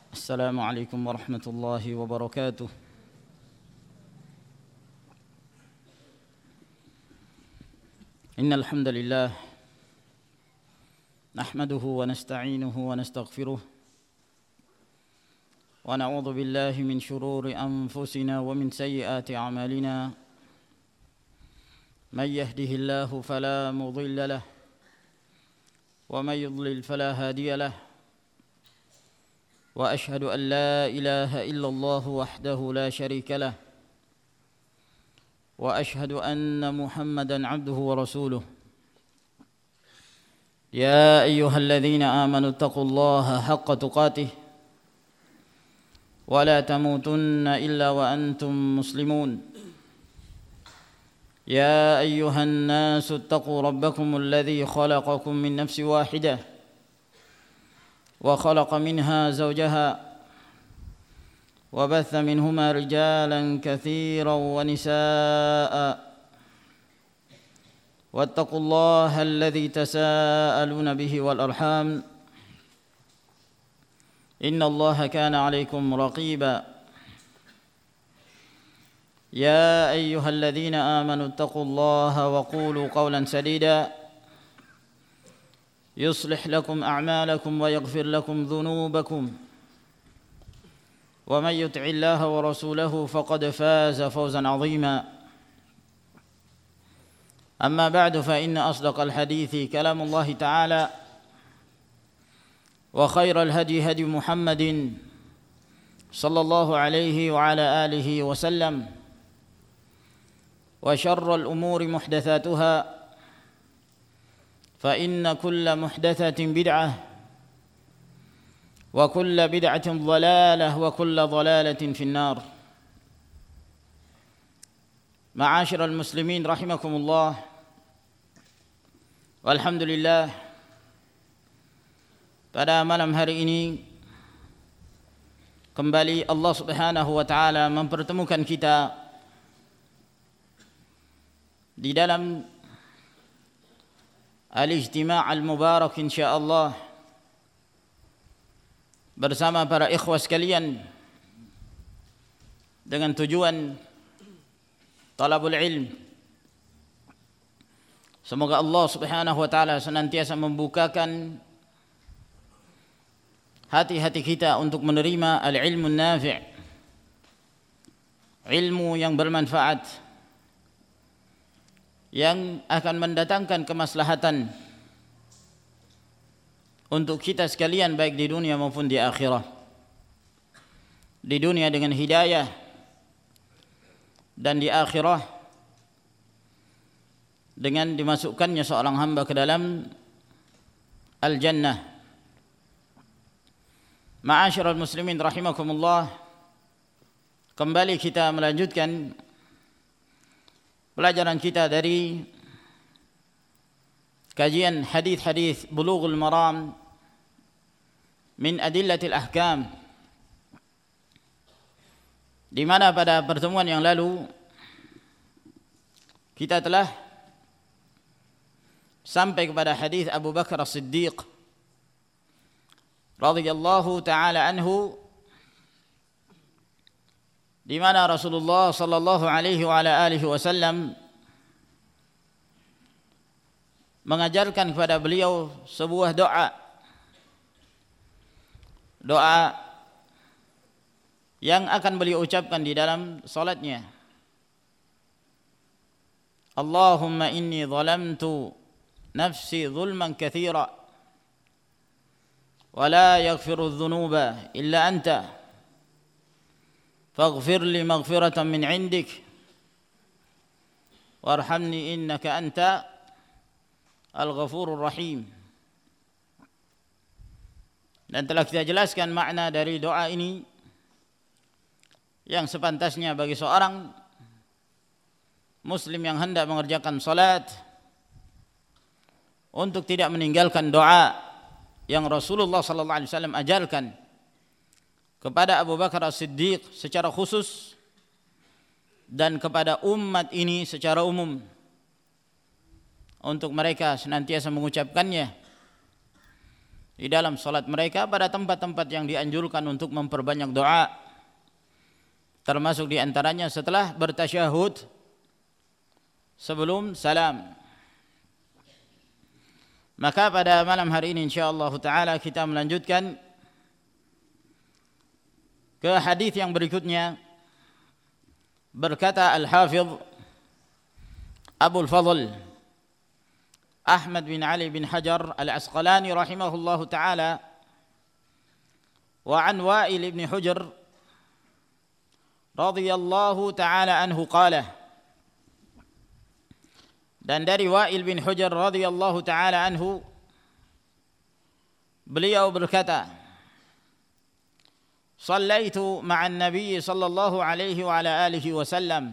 السلام عليكم ورحمة الله وبركاته. إن الحمد لله نحمده ونستعينه ونستغفره ونعوذ بالله من شرور أنفسنا ومن سيئات أعمالنا. من يهده الله فلا مضل له ومن يضلل فلا هادي له. وأشهد أن لا إله إلا الله وحده لا شريك له وأشهد أن محمدا عبده ورسوله. يا أيها الذين آمنوا اتقوا الله حق تقاته ولا تموتن إلا وأنتم مسلمون. يا أيها الناس اتقوا ربكم الذي خلقكم من نفس واحدة وخلق منها زوجها وبث منهما رجالا كثيرا ونساء واتقوا الله الذي تساءلون به والأرحام إن الله كان عليكم رقيبا. يا أيها الذين آمنوا اتقوا الله وقولوا قولا سديدا يصلح لكم أعمالكم ويغفر لكم ذنوبكم ومن يطع الله ورسوله فقد فاز فوزا عظيما. أما بعد فإن أصدق الحديث كلام الله تعالى وخير الهدي هدي محمد صلى الله عليه وعلى آله وسلم وشر الأمور محدثاتها فإن كل محدثة بدعة وكل بدعة ضلالة وكل ضلالة في النار. معاشر المسلمين رحمكم الله. Walhamdulillah, pada malam hari ini kembali Allah Subhanahu wa taala mempertemukan kita di dalam al-ijtima' al-mubarak insyaallah bersama para ikhwah sekalian dengan tujuan talabul ilm. Semoga Allah Subhanahu wa taala senantiasa membukakan hati-hati kita untuk menerima al-ilmu nafi', ilmu yang bermanfaat, yang akan mendatangkan kemaslahatan untuk kita sekalian baik di dunia maupun di akhirat. Di dunia dengan hidayah dan di akhirat dengan dimasukkannya seorang hamba ke dalam al-jannah. Ma'asyiral muslimin rahimakumullah, kembali kita melanjutkan pelajaran kita dari kajian hadis-hadis Bulughul Maram min Adillatil Ahkam, di mana pada pertemuan yang lalu kita telah sampai kepada hadis Abu Bakar As-Siddiq radhiyallahu taala anhu, di mana Rasulullah sallallahu alaihi wa ala alihi wasallam mengajarkan kepada beliau sebuah doa yang akan beliau ucapkan di dalam salatnya. Allahumma inni zalamtu nafsi zulman katsira wa la yaghfiru adh-dhunuba illa anta faghfir li maghfiratan min 'indik warhamni innaka anta al-ghafurur rahim. Dan telah kita jelaskan makna dari doa ini yang sepantasnya bagi seorang muslim yang hendak mengerjakan salat untuk tidak meninggalkan doa yang Rasulullah sallallahu alaihi wasallam ajarkan kepada Abu Bakar As-Siddiq secara khusus dan kepada umat ini secara umum, untuk mereka senantiasa mengucapkannya di dalam salat mereka pada tempat-tempat yang dianjurkan untuk memperbanyak doa, termasuk di antaranya setelah bertasyahud sebelum salam. Maka pada malam hari ini insyaallah taala kita melanjutkan ke hadis yang berikutnya. Berkata Al-Hafidh Abul Fadl Ahmad bin Ali bin Hajar Al-Asqalani rahimahullahu ta'ala, wa an Wa'il ibn Hujr radhiyallahu ta'ala anhu qala, dan dari Wa'il bin Hujr radhiyallahu ta'ala anhu beliau berkata, Sallaitu ma'an Nabi sallallahu alaihi wa ala alihi wasallam,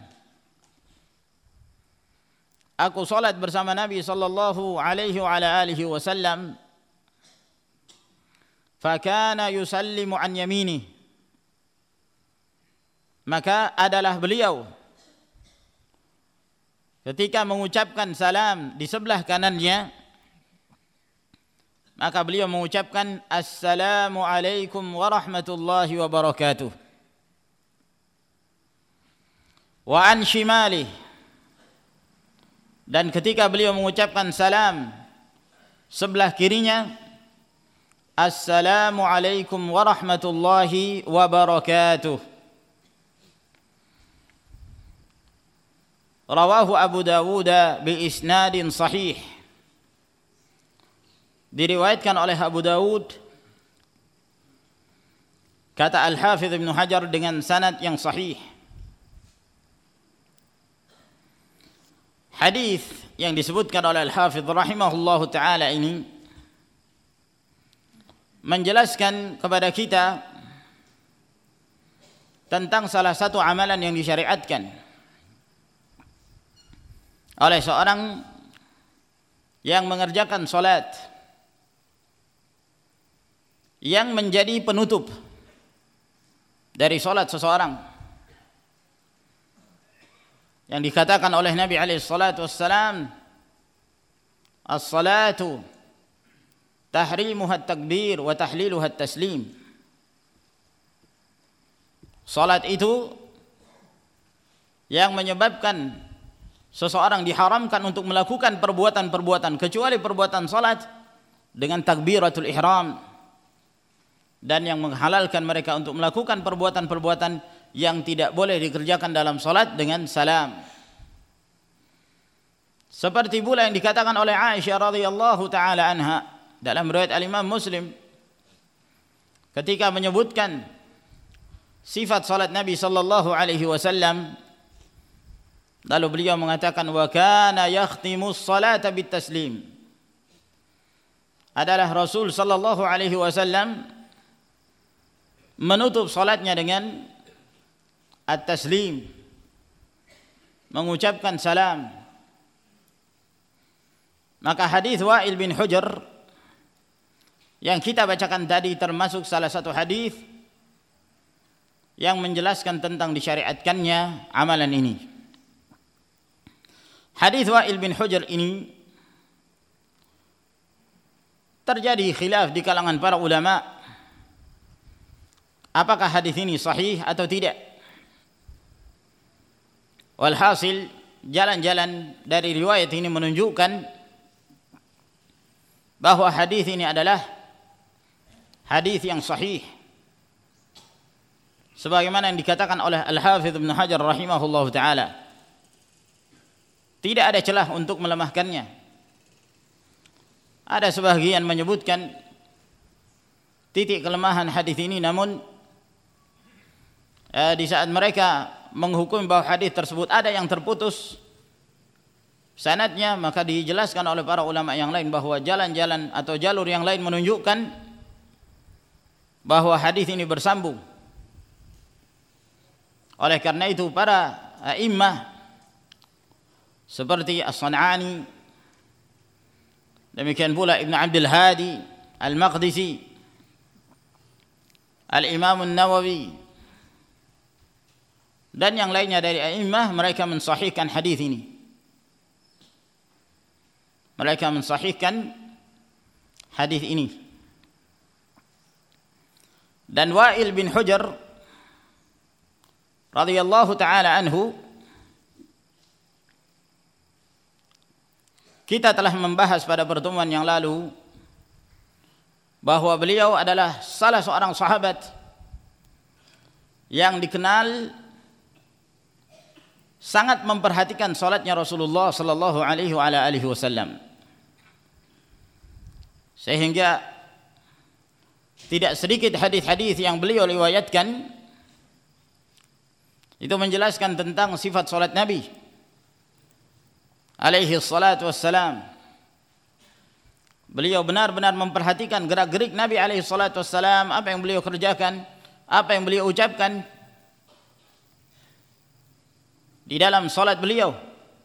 aku salat bersama Nabi sallallahu alaihi wa ala alihi wasallam, fakana yusallimu an yaminih, maka adalah beliau ketika mengucapkan salam di sebelah kanannya, maka beliau mengucapkan Assalamu alaikum warahmatullahi wabarakatuh. Wa an shimalih, dan ketika beliau mengucapkan salam sebelah kirinya, Assalamu alaikum warahmatullahi wabarakatuh. Rawahu Abu Dawud bi isnadin sahih, diriwayatkan oleh Abu Dawud, kata Al-Hafidh Ibn Hajar, dengan sanad yang sahih. Hadis yang disebutkan oleh Al-Hafidh rahimahullahu ta'ala ini menjelaskan kepada kita tentang salah satu amalan yang disyariatkan oleh seorang yang mengerjakan salat, yang menjadi penutup dari salat seseorang, yang dikatakan oleh Nabi alaihi salatu wassalam, as-salatu tahrimuha at-takbir wa tahliluha at-taslim. Salat itu yang menyebabkan seseorang diharamkan untuk melakukan perbuatan-perbuatan kecuali perbuatan salat dengan takbiratul ihram, dan yang menghalalkan mereka untuk melakukan perbuatan-perbuatan yang tidak boleh dikerjakan dalam salat dengan salam. Seperti pula yang dikatakan oleh Aisyah radhiyallahu taala anha dalam riwayat Al-Imam Muslim ketika menyebutkan sifat salat Nabi sallallahu alaihi wasallam, lalu beliau mengatakan wa kana yakhtimus salata bitaslim, adalah Rasul sallallahu alaihi wasallam menutup salatnya dengan at-taslim, mengucapkan salam. Maka hadis Wa'il bin Hujr yang kita bacakan tadi termasuk salah satu hadis yang menjelaskan tentang disyariatkannya amalan ini. Hadis Wa'il bin Hujr ini terjadi khilaf di kalangan para ulama, apakah hadis ini sahih atau tidak. Walhasil, jalan-jalan dari riwayat ini menunjukkan bahwa hadis ini adalah hadis yang sahih, sebagaimana yang dikatakan oleh Al-Hafidh Ibn Hajar rahimahullahu ta'ala. Tidak ada celah untuk melemahkannya. Ada sebagian menyebutkan titik kelemahan hadis ini, namun di saat mereka menghukumi bahwa hadis tersebut ada yang terputus sanadnya, maka dijelaskan oleh para ulama yang lain bahwa jalan-jalan atau jalur yang lain menunjukkan bahwa hadis ini bersambung. Oleh karena itu para a'immah seperti As-San'ani, demikian pula Ibn Abdul Hadi Al-Maqdisi, Al-Imam An-Nawawi, dan yang lainnya dari a'immah, mereka mensahihkan hadis ini. Mereka mensahihkan hadis ini. Dan Wa'il bin Hujr radhiyallahu taala anhu, kita telah membahas pada pertemuan yang lalu bahwa beliau adalah salah seorang sahabat yang dikenal sangat memperhatikan salatnya Rasulullah sallallahu alaihi wasallam, sehingga tidak sedikit hadis-hadis yang beliau riwayatkan itu menjelaskan tentang sifat salat Nabi alaihi salatu wassalam. Beliau benar-benar memperhatikan gerak-gerik Nabi alaihi salatu wassalam, apa yang beliau kerjakan, apa yang beliau ucapkan di dalam salat beliau.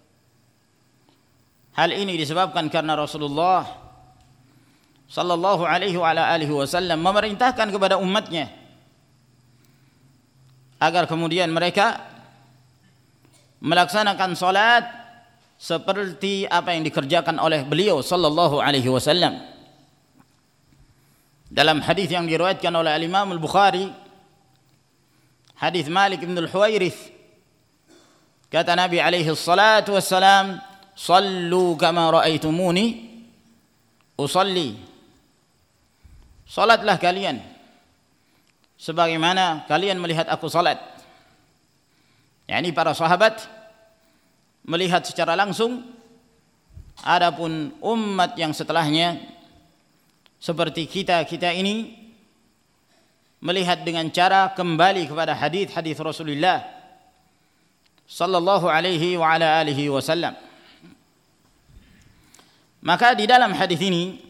Hal ini disebabkan karena Rasulullah sallallahu alaihi wasallam memerintahkan kepada umatnya agar kemudian mereka melaksanakan salat seperti apa yang dikerjakan oleh beliau sallallahu alaihi wasallam. Dalam hadis yang diriwayatkan oleh Imam Al-Bukhari, hadis Malik bin Al-Huwairits, kata Nabi alaihi salatu wassalam, "Shallu kama ra'aitumuni usalli." Salatlah kalian sebagaimana kalian melihat aku salat. Yani para sahabat melihat secara langsung, adapun umat yang setelahnya seperti kita ini melihat dengan cara kembali kepada hadis-hadis Rasulullah sallallahu alaihi wa ala alihi wasallam. Maka di dalam hadis ini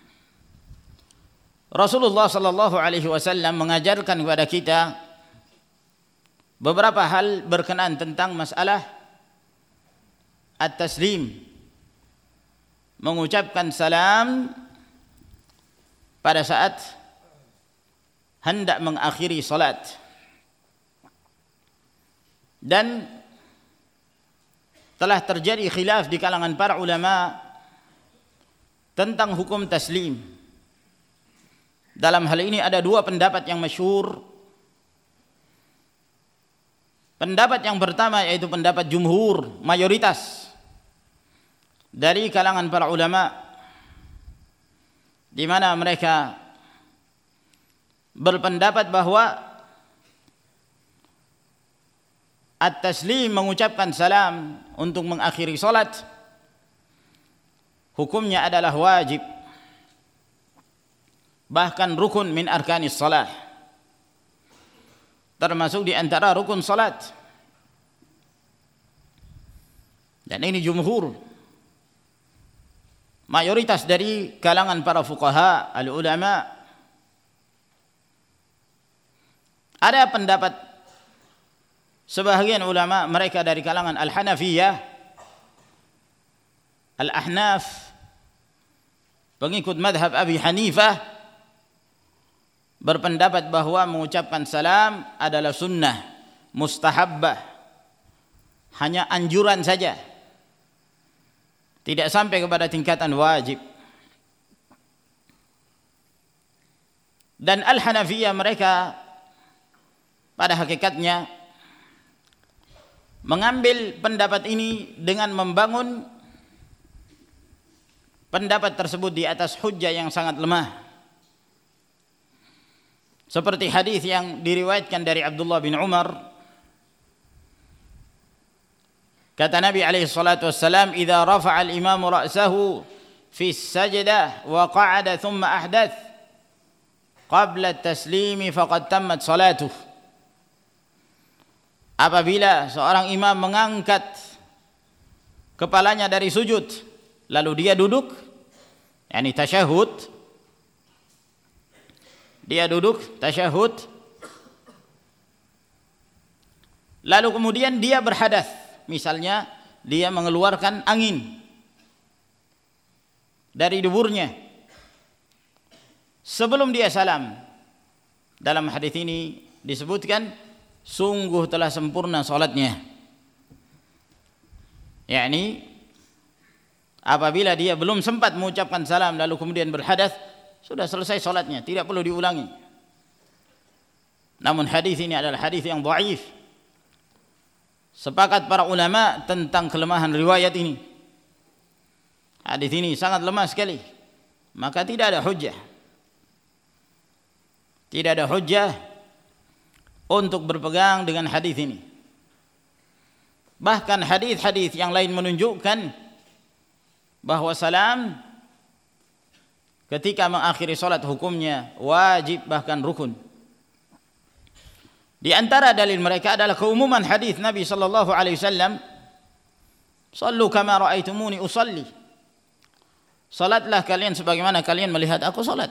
Rasulullah sallallahu alaihi wasallam mengajarkan kepada kita beberapa hal berkenaan tentang masalah at-taslim, mengucapkan salam pada saat hendak mengakhiri salat. Dan telah terjadi khilaf di kalangan para ulama tentang hukum taslim. Dalam hal ini ada dua pendapat yang masyhur. Pendapat yang pertama yaitu pendapat jumhur, mayoritas dari kalangan para ulama, di mana mereka berpendapat bahwa at-taslim, mengucapkan salam untuk mengakhiri salat, hukumnya adalah wajib, bahkan rukun min arkanis salah, termasuk di antara rukun salat. Dan ini jumhur, mayoritas dari kalangan para fuqaha, al-ulama. Ada pendapat sebahagian ulama, mereka dari kalangan al-Hanafiyah, al-Ahnaf, pengikut madhab Abi Hanifah, berpendapat bahwa mengucapkan salam adalah sunnah, mustahabbah, hanya anjuran saja, tidak sampai kepada tingkatan wajib. Dan al-Hanafiyah mereka pada hakikatnya mengambil pendapat ini dengan membangun pendapat tersebut di atas hujjah yang sangat lemah, seperti hadis yang diriwayatkan dari Abdullah bin Umar, kata Nabi alaihi salatu wassalam, "Idza rafa'a al-imamu ra'sahu fi as-sajdah wa qa'ada thumma ahdath qabla at-taslimi faqad tammat salatuh." Apabila seorang imam mengangkat kepalanya dari sujud lalu dia duduk, yakni tasyahud, dia duduk tasyahud, lalu kemudian dia berhadas, misalnya dia mengeluarkan angin dari duburnya sebelum dia salam, dalam hadis ini disebutkan sungguh telah sempurna salatnya. Yakni apabila dia belum sempat mengucapkan salam lalu kemudian berhadas, sudah selesai salatnya, tidak perlu diulangi. Namun hadis ini adalah hadis yang dhaif. Sepakat para ulama tentang kelemahan riwayat ini. Hadis ini sangat lemah sekali. Maka tidak ada hujjah. Tidak ada hujjah untuk berpegang dengan hadis ini. Bahkan hadis-hadis yang lain menunjukkan bahwa salam ketika mengakhiri salat hukumnya wajib bahkan rukun. Di antara dalil mereka adalah keumuman hadis Nabi sallallahu alaihi wasallam, "Shallu kama raaitumuni usalli." Salatlah kalian sebagaimana kalian melihat aku salat.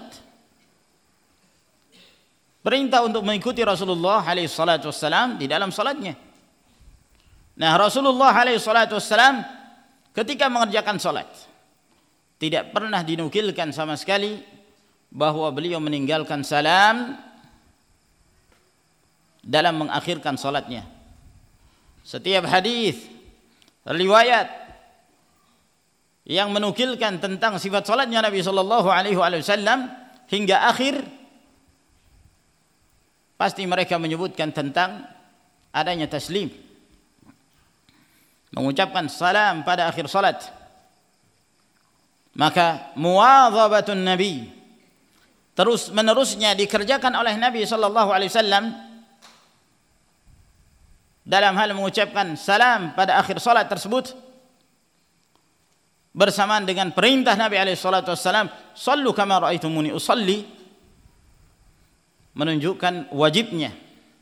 Perintah untuk mengikuti Rasulullah alaihi salatu wassalam di dalam salatnya. Nah, Rasulullah alaihi salatu wassalam ketika mengerjakan salat tidak pernah dinukilkan sama sekali bahwa beliau meninggalkan salam dalam mengakhirkan salatnya. Setiap hadis riwayat yang menukilkan tentang sifat salatnya Nabi sallallahu alaihi wasallam hingga akhir pasti mereka menyebutkan tentang adanya taslim, mengucapkan salam pada akhir salat. Maka muwadhabatun Nabi terus menerusnya dikerjakan oleh Nabi sallallahu alaihi wasallam dalam hal mengucapkan salam pada akhir salat tersebut bersamaan dengan perintah Nabi alaihi salatu wasallam, "Shallu kama raaitumuni usalli," menunjukkan wajibnya.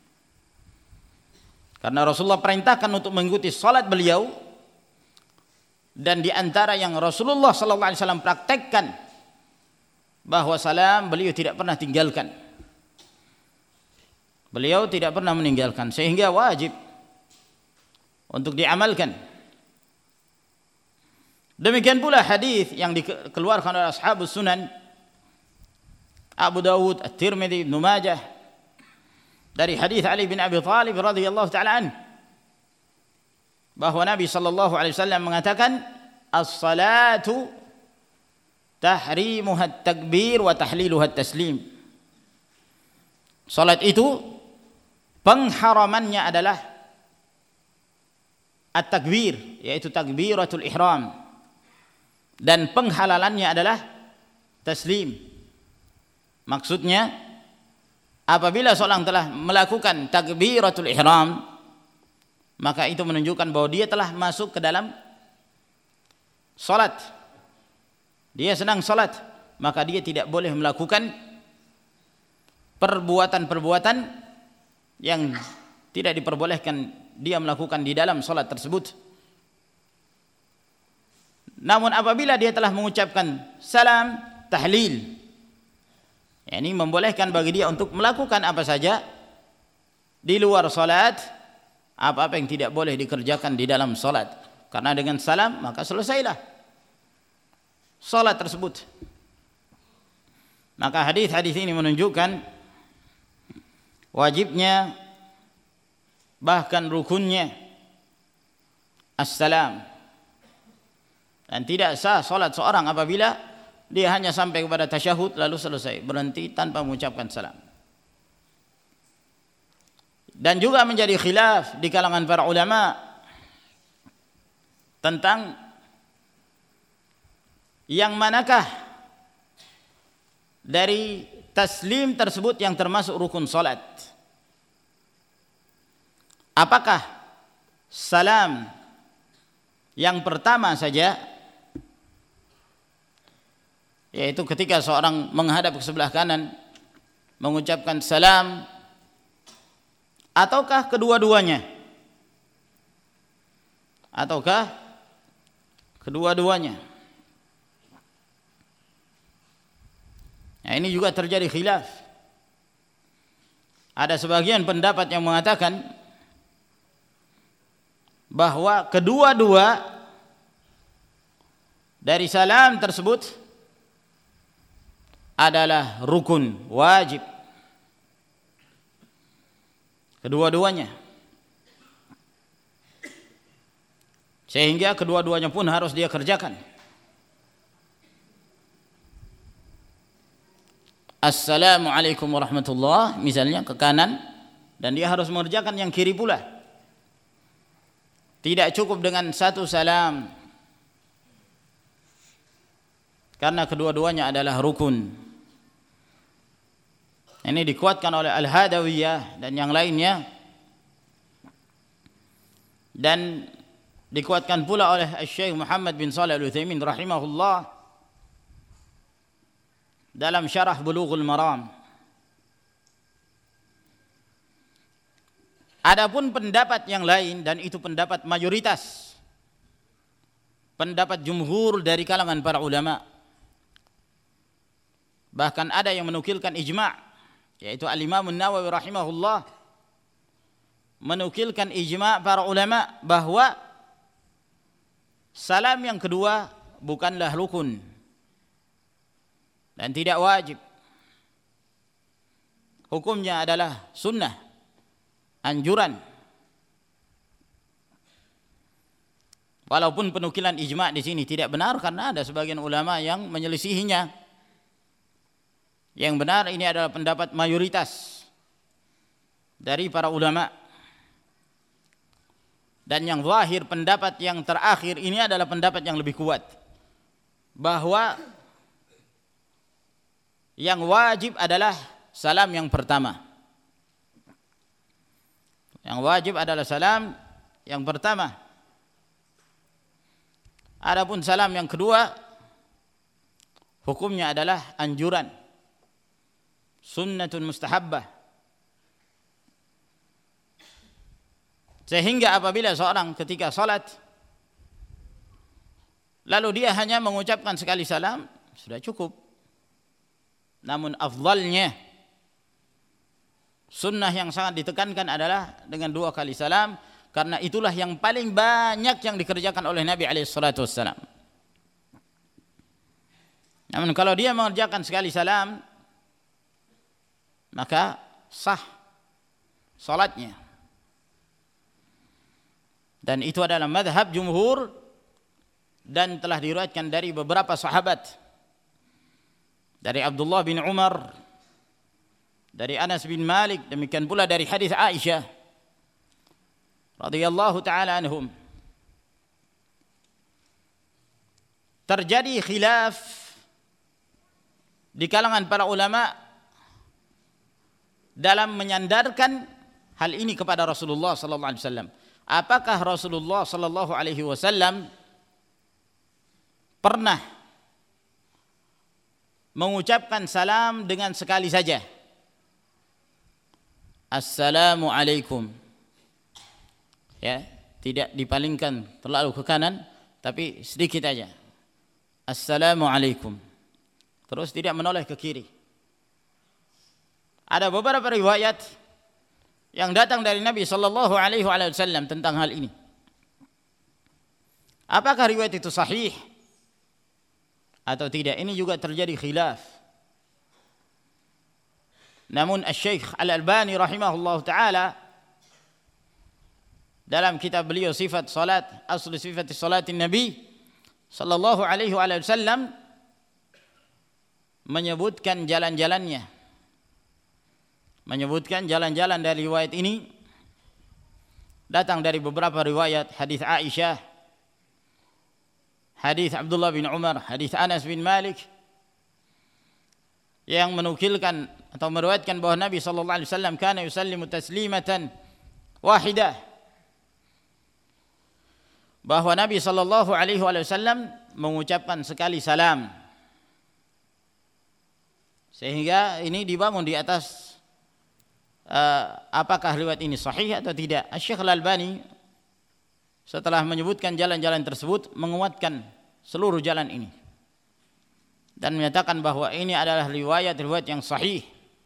Karena Rasulullah perintahkan untuk mengikuti salat beliau, dan di antara yang Rasulullah sallallahu alaihi wasallam praktekkan bahwa salam beliau tidak pernah tinggalkan. Beliau tidak pernah meninggalkan, sehingga wajib untuk diamalkan. Demikian pula hadis yang dikeluarkan oleh ashabus sunan Abu Dawud, At-Tirmidzi, Ibnu Majah dari hadis Ali bin Abi Thalib radhiyallahu taala anhu bahwa Nabi sallallahu alaihi wasallam mengatakan, "As-salatu tahrimuha at-takbir wa tahliluha at-taslim." Salat itu pengharamannya adalah at-takbir, yaitu takbiratul ihram, dan penghalalannya adalah taslim. Maksudnya apabila seorang telah melakukan takbiratul ihram, maka itu menunjukkan bahwa dia telah masuk ke dalam salat. Dia sedang salat, maka dia tidak boleh melakukan perbuatan-perbuatan yang tidak diperbolehkan dia melakukan di dalam salat tersebut. Namun apabila dia telah mengucapkan salam tahlil, ini membolehkan bagi dia untuk melakukan apa saja di luar salat, apa-apa yang tidak boleh dikerjakan di dalam salat. Karena dengan salam maka selesailah salat tersebut. Maka hadis-hadis ini menunjukkan wajibnya bahkan rukunnya assalam, dan tidak sah salat seorang apabila dia hanya sampai kepada tasyahud lalu selesai, berhenti tanpa mengucapkan salam. Dan juga menjadi khilaf di kalangan para ulama tentang yang manakah dari taslim tersebut yang termasuk rukun salat. Apakah salam yang pertama saja, yaitu ketika seorang menghadap ke sebelah kanan mengucapkan salam, ataukah kedua-duanya? Ataukah kedua-duanya? Nah, ini juga terjadi khilaf. Ada sebagian pendapat yang mengatakan bahwa kedua-dua dari salam tersebut adalah rukun wajib, kedua-duanya, sehingga kedua-duanya pun harus dia kerjakan. Assalamualaikum warahmatullahi, misalnya ke kanan, dan dia harus mengerjakan yang kiri pula. Tidak cukup dengan satu salam, karena kedua-duanya adalah rukun. Ini dikuatkan oleh Al-Hadawiyah dan yang lainnya, dan dikuatkan pula oleh Syekh Muhammad bin Shalih Al-Utsaimin rahimahullah dalam syarah Bulughul Maram. Adapun pendapat yang lain, dan itu pendapat mayoritas, pendapat jumhur dari kalangan para ulama, bahkan ada yang menukilkan ijma', yaitu Al-Imam An-Nawawi rahimahullah menukilkan ijma' para ulama bahwa salam yang kedua bukanlah rukun dan tidak wajib. Hukumnya adalah sunnah, anjuran. Walaupun penukilan ijma' di sini tidak benar, karena ada sebagian ulama yang menyelisihinya. Yang benar ini adalah pendapat mayoritas dari para ulama. Dan yang zahir, pendapat yang terakhir ini adalah pendapat yang lebih kuat, bahwa yang wajib adalah salam yang pertama. Yang wajib adalah salam yang pertama. Adapun salam yang kedua, hukumnya adalah anjuran, sunnatun mustahabbah. Sehingga apabila seorang ketika salat lalu dia hanya mengucapkan sekali salam, sudah cukup. Namun afdalnya, sunnah yang sangat ditekankan adalah dengan 2 kali salam, karena itulah yang paling banyak yang dikerjakan oleh Nabi SAW. Namun kalau dia mengerjakan sekali salam, maka sah salatnya. Dan itu adalah madhab jumhur, dan telah diriwayatkan dari beberapa sahabat, dari Abdullah bin Umar, dari Anas bin Malik, demikian pula dari hadis Aisyah radhiyallahu taala anhum. Terjadi khilaf di kalangan para ulama dalam menyandarkan hal ini kepada Rasulullah sallallahu alaihi wasallam. Apakah Rasulullah sallallahu alaihi wasallam pernah mengucapkan salam dengan sekali saja? Assalamualaikum. Ya, tidak dipalingkan terlalu ke kanan, tapi sedikit aja. Assalamualaikum. Terus tidak menoleh ke kiri. Ada beberapa riwayat yang datang dari Nabi sallallahu alaihi wasallam tentang hal ini. Apakah riwayat itu sahih atau tidak? Ini juga terjadi khilaf. Namun Asy-Syaikh Al-Albani rahimahullahu taala dalam kitab beliau Sifat Salat, Aslu Sifat Salatin Nabi sallallahu alaihi wasallam menyebutkan jalan-jalannya. Menyebutkan jalan-jalan dari riwayat ini datang dari beberapa riwayat, hadis Aisyah, hadis Abdullah bin Umar, hadis Anas bin Malik, yang menukilkan atau meriwayatkan bahwa Nabi sallallahu alaihi wasallam kana yusallimu taslimatan wahidah, bahwa Nabi sallallahu alaihi wasallam mengucapkan sekali salam. Sehingga ini dibangun di atas apakah riwayat ini sahih atau tidak. Syekh Al-Albani setelah menyebutkan jalan-jalan tersebut menguatkan seluruh jalan ini dan menyatakan bahwa ini adalah riwayat-riwayat yang sahih,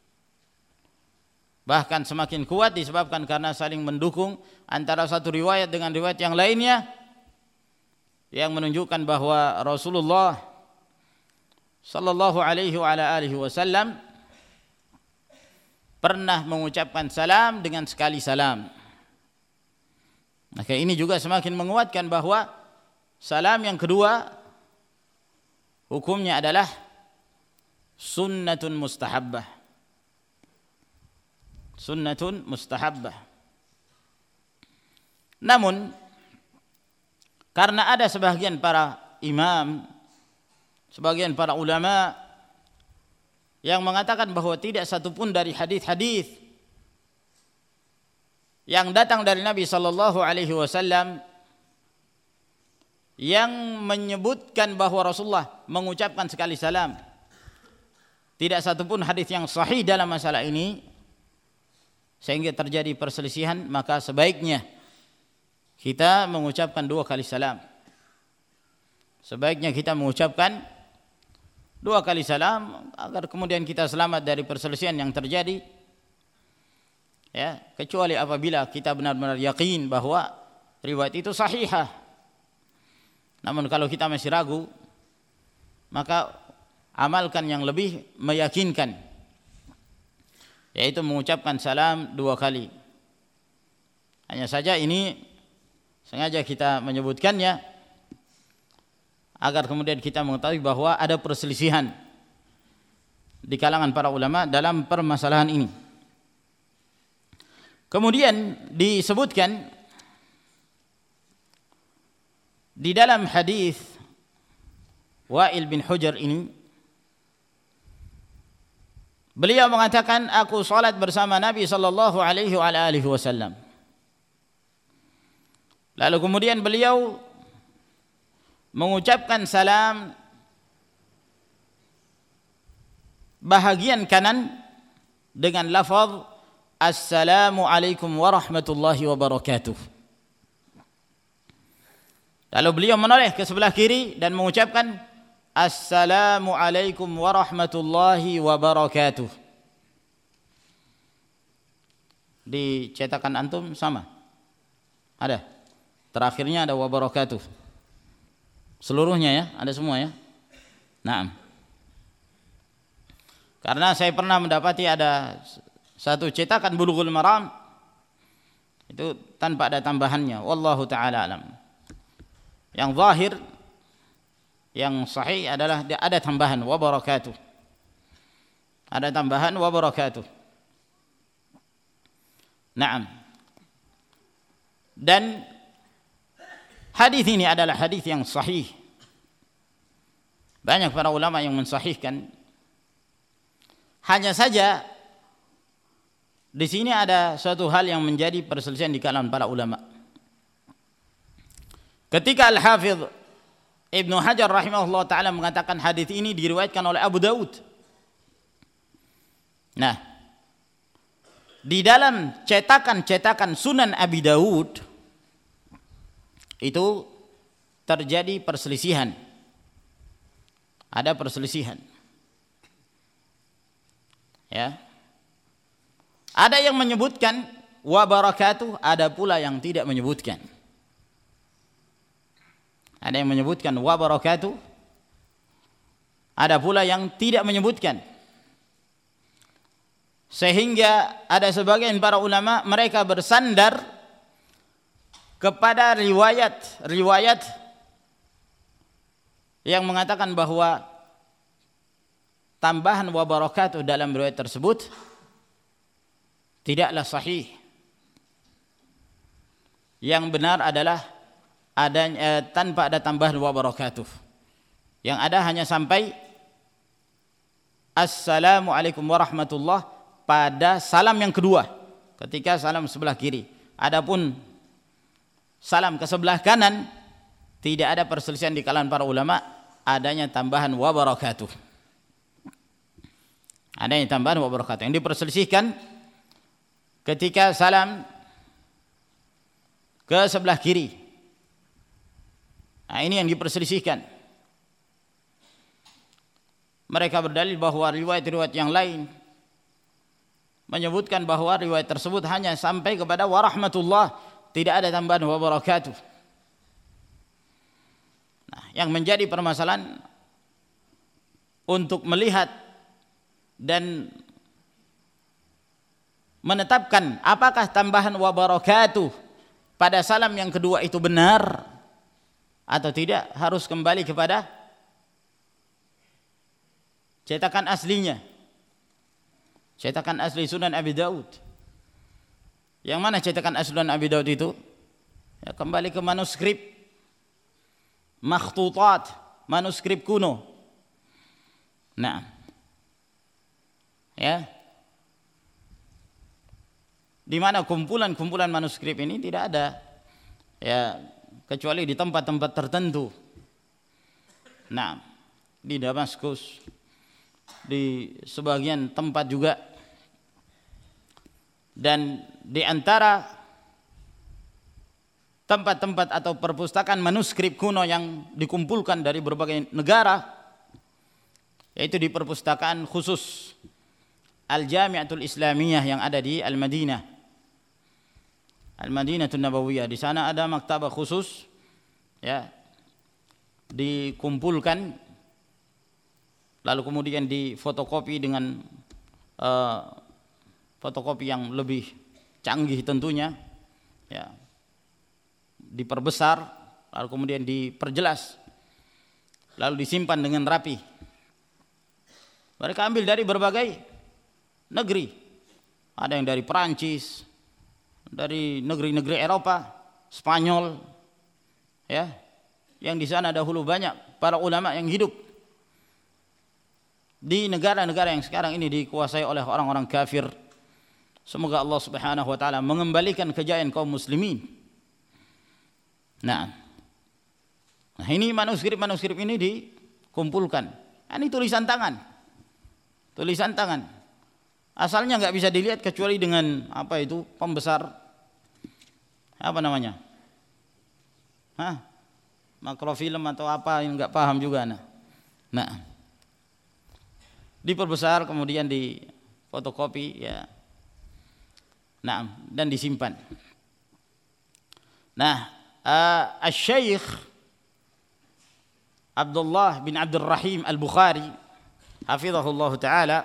bahkan semakin kuat disebabkan karena saling mendukung antara satu riwayat dengan riwayat yang lainnya, yang menunjukkan bahwa Rasulullah sallallahu alaihi wasallam pernah mengucapkan salam dengan sekali salam. Maka ini juga semakin menguatkan bahwa salam yang kedua hukumnya adalah sunnatun mustahabbah. sunnatun mustahabbah. Namun karena ada sebagian para imam, sebagian para ulama yang mengatakan bahwa tidak satupun dari hadis-hadis yang datang dari Nabi sallallahu alaihi wasallam yang menyebutkan bahwa Rasulullah mengucapkan sekali salam, tidak satupun hadis yang sahih dalam masalah ini, sehingga terjadi perselisihan, maka sebaiknya kita mengucapkan 2 kali salam. Sebaiknya kita mengucapkan 2 kali salam agar kemudian kita selamat dari perselisihan yang terjadi. Ya, kecuali apabila kita benar-benar yakin bahwa riwayat itu sahihah. Namun kalau kita masih ragu, maka amalkan yang lebih meyakinkan, yaitu mengucapkan salam 2 kali. Hanya saja ini sengaja kita menyebutkannya agar kemudian kita mengetahui bahwa ada perselisihan di kalangan para ulama dalam permasalahan ini. Kemudian disebutkan di dalam hadis Wa'il bin Hujr ini, beliau mengatakan, aku salat bersama Nabi sallallahu alaihi wasallam. Lalu kemudian beliau mengucapkan salam bahagian kanan dengan lafaz assalamu alaikum warahmatullahi wabarakatuh. Lalu beliau menoleh ke sebelah kiri dan mengucapkan assalamu alaikum warahmatullahi wabarakatuh. Di cetakan antum sama? Ada? Terakhirnya ada wabarakatuh. Seluruhnya ya, ada semua ya. Naam. Karena saya pernah mendapati ada satu cetakan Bulughul Maram itu tanpa ada tambahannya. Wallahu taala alam. Yang zahir, yang sahih adalah ada tambahan wabarakatuh. Ada tambahan wabarakatuh. Naam. Dan hadis ini adalah hadis yang sahih. Banyak para ulama yang mensahihkan. Hanya saja di sini ada suatu hal yang menjadi perselisihan di kalangan para ulama. Ketika Al-Hafidh Ibnu Hajar rahimahullah taala mengatakan hadis ini diriwayatkan oleh Abu Daud. Nah, di dalam cetakan-cetakan Sunan Abi Daud itu terjadi perselisihan. Ada perselisihan. Ya. Ada yang menyebutkan wa barakatuh, ada pula yang tidak menyebutkan. Ada yang menyebutkan wa barakatuh, ada pula yang tidak menyebutkan. Sehingga ada sebagian para ulama mereka bersandar kepada riwayat yang mengatakan bahwa tambahan wa barakatuh dalam riwayat tersebut tidaklah sahih. Yang benar adalah adanya tanpa ada tambahan wa barakatuh. Yang ada hanya sampai assalamu alaikum warahmatullah pada salam yang kedua, ketika salam sebelah kiri. Adapun salam ke sebelah kanan tidak ada perselisihan di kalangan para ulama, adanya tambahan wa barakatuh. Adanya tambahan wa barakatuh. Yang diperselisihkan ketika salam ke sebelah kiri. Nah, ini yang diperselisihkan. Mereka berdalil bahwa riwayat-riwayat yang lain menyebutkan bahwa riwayat tersebut hanya sampai kepada warahmatullah, tidak ada tambahan wa barakatuh. Nah, yang menjadi permasalahan untuk melihat dan menetapkan apakah tambahan wa barakatuh pada salam yang kedua itu benar atau tidak, harus kembali kepada cetakan aslinya, cetakan asli Sunan Abi Daud. Yang mana cetakan As-Sunan Abi Daud itu? Ya, kembali ke manuskrip makhtutat, manuskrip kuno. Nah, ya, di mana kumpulan-kumpulan manuskrip ini tidak ada, ya, kecuali di tempat-tempat tertentu. Nah, di Damaskus, di sebagian tempat juga, dan di antara tempat-tempat atau perpustakaan manuskrip kuno yang dikumpulkan dari berbagai negara, yaitu di perpustakaan khusus Al-Jami'atul Islamiyah yang ada di Al-Madinah, Al-Madinatul Nabawiyah. Di sana ada maktabah khusus, ya, dikumpulkan lalu kemudian difotokopi dengan fotokopi yang lebih canggih tentunya, ya, diperbesar lalu kemudian diperjelas lalu disimpan dengan rapi. Mereka ambil dari berbagai negeri, ada yang dari Perancis, dari negeri-negeri Eropa, Spanyol, ya, yang di sana dahulu banyak para ulama yang hidup di negara-negara yang sekarang ini dikuasai oleh orang-orang kafir. Semoga Allah Subhanahu wa taala mengembalikan kejayaan kaum muslimin. Nah, ini manuskrip ini dikumpulkan. Ini tulisan tangan. Tulisan tangan. Asalnya nggak bisa dilihat kecuali dengan apa itu, pembesar, apa namanya? Makrofilm atau apa, yang nggak paham juga. Nah, diperbesar kemudian difotokopi, ya. Nah, dan disimpan. Nah, Asy-Syaikh Abdullah bin Abdul Rahim Al-Bukhari hafizahullah taala,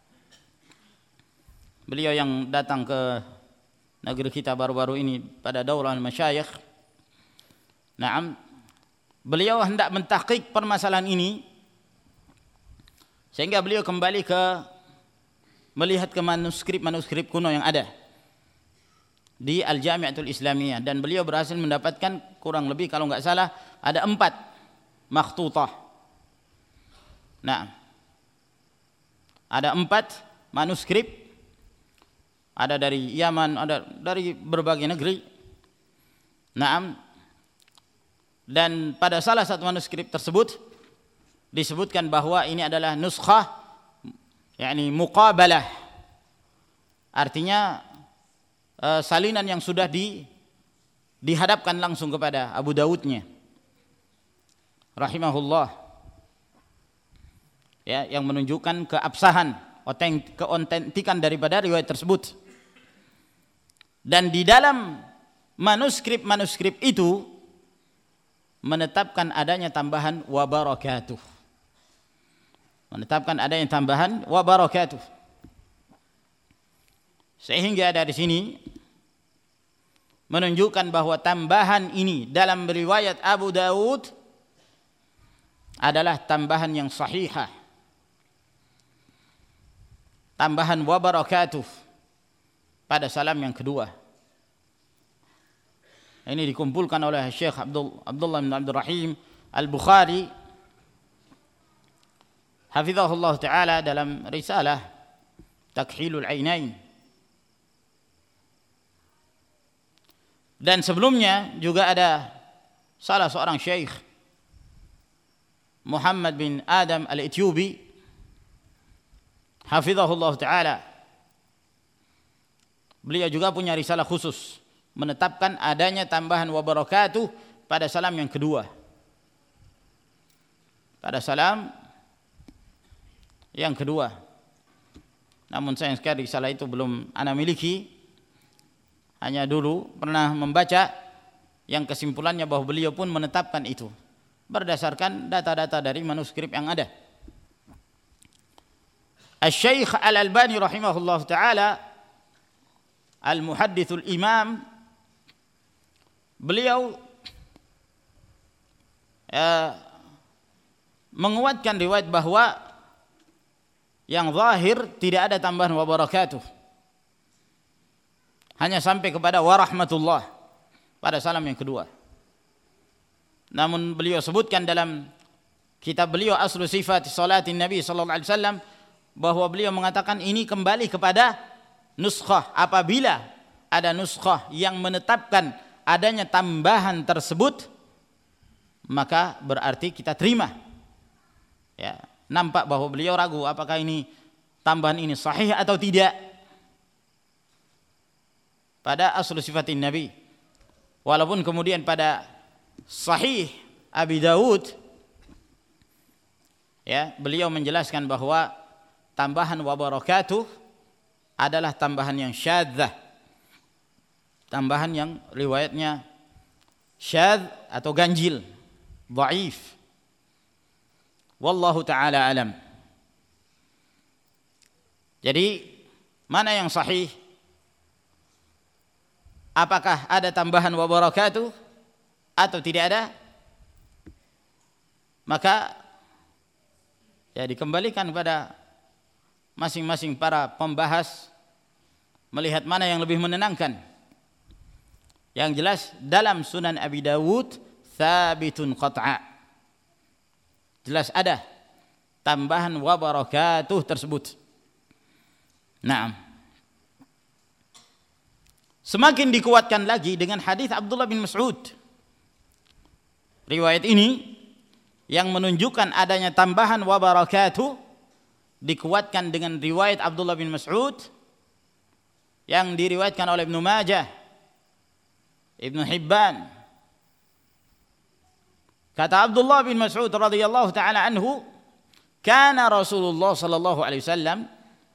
beliau yang datang ke negeri kita baru-baru ini pada daurah al-masyayikh. Naam, beliau hendak mentahqiq permasalahan ini, sehingga beliau kembali ke melihat ke manuskrip kuno yang ada di Al-Jami'atul Islamiyah, dan beliau berhasil mendapatkan kurang lebih, kalau nggak salah, ada 4 makhtutah. Nah, ada 4 manuskrip, ada dari Yaman, ada dari berbagai negeri. Nah, dan pada salah satu manuskrip tersebut disebutkan bahwa ini adalah nuskhah, yakni muqabalah, artinya salinan yang sudah dihadapkan langsung kepada Abu Dawudnya rahimahullah, ya, yang menunjukkan keabsahan, keotentikan daripada riwayat tersebut. Dan di dalam manuskrip itu menetapkan adanya tambahan wa barakatuh, menetapkan adanya tambahan wa barakatuh, sehingga dari sini menunjukkan bahwa tambahan ini dalam riwayat Abu Dawud adalah tambahan yang sahihah, tambahan wa barakatuh pada salam yang kedua. Ini dikumpulkan oleh Syekh Abdullah bin Abdul Rahim Al-Bukhari hafizahullah taala dalam risalah Takhilul Ainain. Dan sebelumnya juga ada salah seorang syekh, Muhammad bin Adam Al-Ethiopi hafizahullah taala. Beliau juga punya risalah khusus menetapkan adanya tambahan wa barakatuh pada salam yang kedua. Pada salam yang kedua. Namun sayang sekali risalah itu belum ana miliki. Hanya dulu pernah membaca yang kesimpulannya bahwa beliau pun menetapkan itu berdasarkan data-data dari manuskrip yang ada. Asy-Syaikh Al-Albani rahimahullah taala, Al-Muhaddithul Imam, beliau menguatkan riwayat bahwa yang zahir tidak ada tambahan wa barakatuh. hanya sampai kepada warahmatullah pada salam yang kedua. Namun beliau sebutkan dalam kitab beliau Aslu Sifat Salatin Nabi sallallahu alaihi wasallam bahwa beliau mengatakan ini kembali kepada nuskhah. Apabila ada nuskhah yang menetapkan adanya tambahan tersebut, maka berarti kita terima. Ya, nampak bahwa beliau ragu apakah ini tambahan ini sahih atau tidak pada Aslu Sifatin Nabi. Walaupun kemudian pada Sahih Abi Dawud, ya, beliau menjelaskan bahwa tambahan wa barakatuh adalah tambahan yang syadzah, tambahan yang riwayatnya syadz atau ganjil, dhaif. Wallahu taala alam. Jadi mana yang sahih? Apakah ada tambahan wa barakatuh atau tidak ada? Maka ya dikembalikan pada masing-masing para pembahas melihat mana yang lebih menenangkan. Yang jelas dalam Sunan Abi Dawud tsabitun qat'a, jelas ada tambahan wa barakatuh tersebut. Naam. Semakin dikuatkan lagi dengan hadis Abdullah bin Mas'ud. Riwayat ini yang menunjukkan adanya tambahan wa barakatuh dikuatkan dengan riwayat Abdullah bin Mas'ud yang diriwayatkan oleh Ibnu Majah, Ibnu Hibban. Kata Abdullah bin Mas'ud radhiyallahu taala anhu, kana Rasulullah sallallahu alaihi wasallam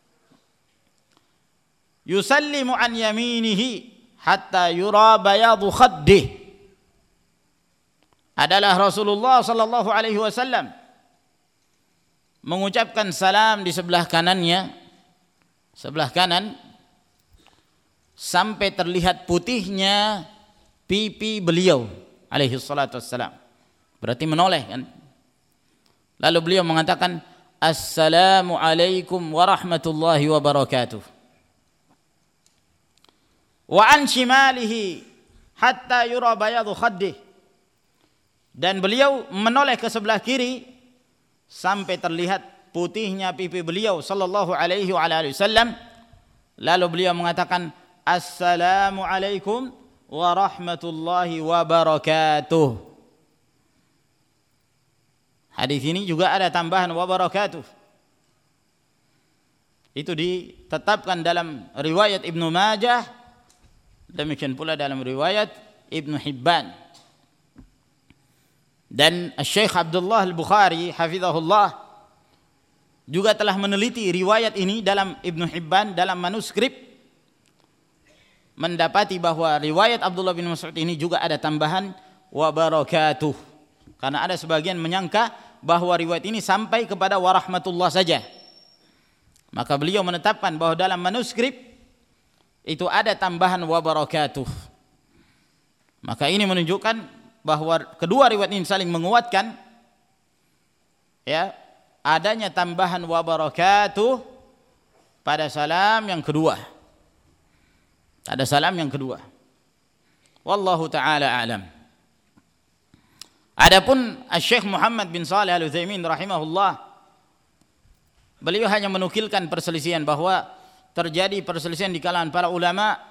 yusallimu an yaminihi hatta yura bayadu khaddih. Adalah Rasulullah sallallahu alaihi wasallam mengucapkan salam di sebelah kanannya, sebelah kanan, sampai terlihat putihnya pipi beliau alaihi salatu wassalam. Berarti menoleh kan. Lalu beliau mengatakan assalamu alaikum warahmatullahi wabarakatuh. Wa an shimalihi hatta yura bayadu khaddih. Dan beliau menoleh ke sebelah kiri sampai terlihat putihnya pipi beliau sallallahu alaihi wasallam. Lalu beliau mengatakan assalamu alaikum warahmatullahi wabarakatuh. Hadis ini juga ada tambahan wa barakatuh. Itu ditetapkan dalam riwayat Ibnu Majah, demikian pula dalam riwayat Ibnu Hibban. Dan Syekh Abdullah Al-Bukhari hafizahullah juga telah meneliti riwayat ini dalam Ibnu Hibban dalam manuskrip, mendapati bahwa riwayat Abdullah bin Mas'ud ini juga ada tambahan wa barakatuh. Karena ada sebagian menyangka bahwa riwayat ini sampai kepada warahmatullah saja. Maka beliau menetapkan bahwa dalam manuskrip itu ada tambahan wa barakatuh. Maka ini menunjukkan bahwa kedua riwayat ini saling menguatkan, ya, adanya tambahan wa barakatuh pada salam yang kedua. Pada salam yang kedua. Wallahu taala a'lam. Adapun Syekh Muhammad bin Shalih Al-Utsaimin rahimahullah, beliau hanya menukilkan perselisihan bahwa terjadi perselisihan di kalangan para ulama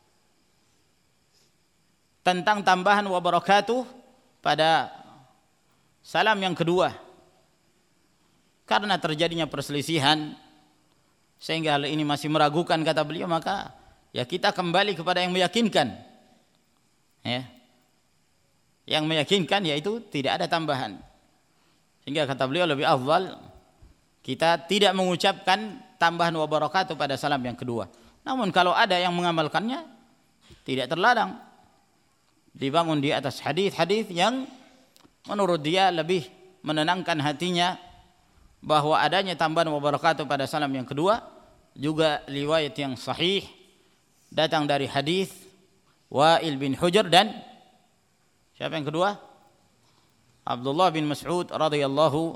tentang tambahan wa barakatuh pada salam yang kedua. Karena terjadinya perselisihan sehingga hal ini masih meragukan, kata beliau, maka ya kita kembali kepada yang meyakinkan. Ya. Yang meyakinkan yaitu tidak ada tambahan. Sehingga kata beliau lebih afdal kita tidak mengucapkan tambahan wa barakatuh pada salam yang kedua. Namun kalau ada yang mengamalkannya, tidak terlarang dibangun di atas hadis-hadis yang menurut dia lebih menenangkan hatinya, bahwa adanya tambahan wa barakatuh pada salam yang kedua juga riwayat yang sahih datang dari hadis Wa'il bin Hujr dan siapa yang kedua? Abdullah bin Mas'ud radhiyallahu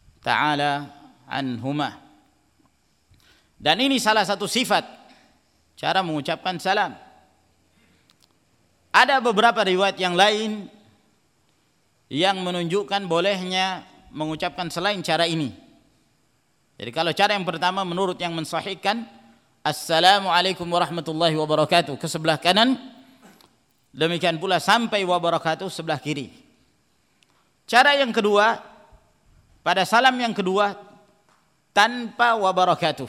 taala anhuma. Dan ini salah satu sifat cara mengucapkan salam. Ada beberapa riwayat yang lain yang menunjukkan bolehnya mengucapkan selain cara ini. Jadi kalau cara yang pertama menurut yang mensahihkan, Assalamualaikum warahmatullahi wabarakatuh ke sebelah kanan, demikian pula sampai wabarakatuh sebelah kiri. Cara yang kedua, pada salam yang kedua tanpa wabarakatuh.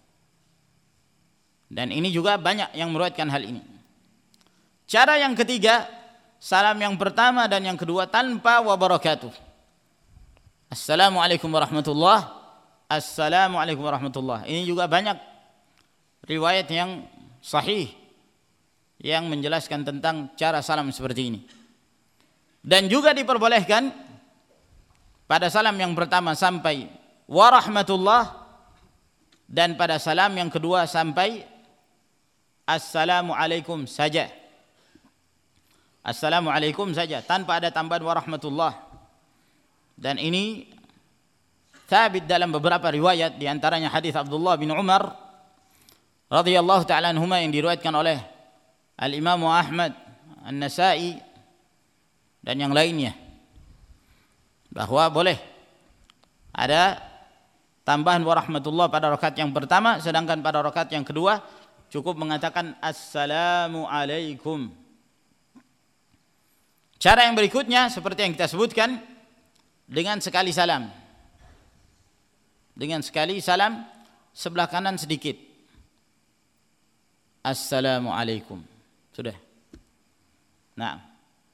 Dan ini juga banyak yang meriwayatkan hal ini. Cara yang ketiga, salam yang pertama dan yang kedua tanpa wabarakatuh. Assalamualaikum warahmatullahi. Assalamualaikum warahmatullahi. Ini juga banyak riwayat yang sahih yang menjelaskan tentang cara salam seperti ini. Dan juga diperbolehkan pada salam yang pertama sampai warahmatullah, dan pada salam yang kedua sampai assalamualaikum saja. Assalamualaikum saja tanpa ada tambahan warahmatullah. Dan ini thabit dalam beberapa riwayat, di antaranya hadis Abdullah bin Umar radhiyallahu taala anhuma yang diriwayatkan oleh Al-Imam Ahmad, An-Nasa'i dan yang lainnya, bahwa boleh ada tambahan warahmatullah pada rakaat yang pertama, sedangkan pada rakaat yang kedua cukup mengatakan assalamu alaikum. Cara yang berikutnya seperti yang kita sebutkan, dengan sekali salam. Dengan sekali salam sebelah kanan sedikit. Assalamu alaikum. Sudah. Nah,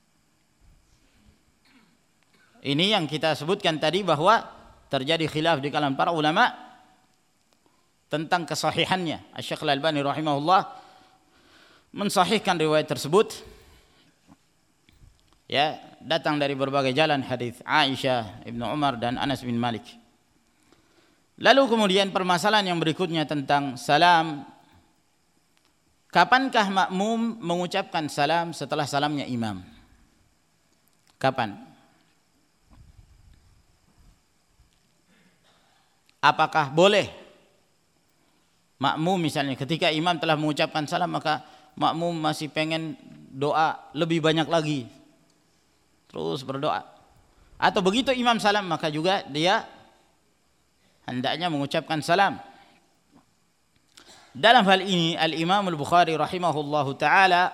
ini yang kita sebutkan tadi bahwa terjadi khilaf di kalangan para ulama tentang kesahihannya. Asy-Syaikh Al-Albani rahimahullah mensahihkan riwayat tersebut. Ya, datang dari berbagai jalan hadis Aisyah, Ibnu Umar dan Anas bin Malik. Lalu kemudian permasalahan yang berikutnya tentang salam. Kapankah makmum mengucapkan salam setelah salamnya imam? Kapan? Apakah boleh makmum misalnya ketika imam telah mengucapkan salam maka makmum masih pengen doa lebih banyak lagi, terus berdoa, atau begitu imam salam maka juga dia hendaknya mengucapkan salam? Dalam hal ini Al-Imam Al-Bukhari rahimahullahu taala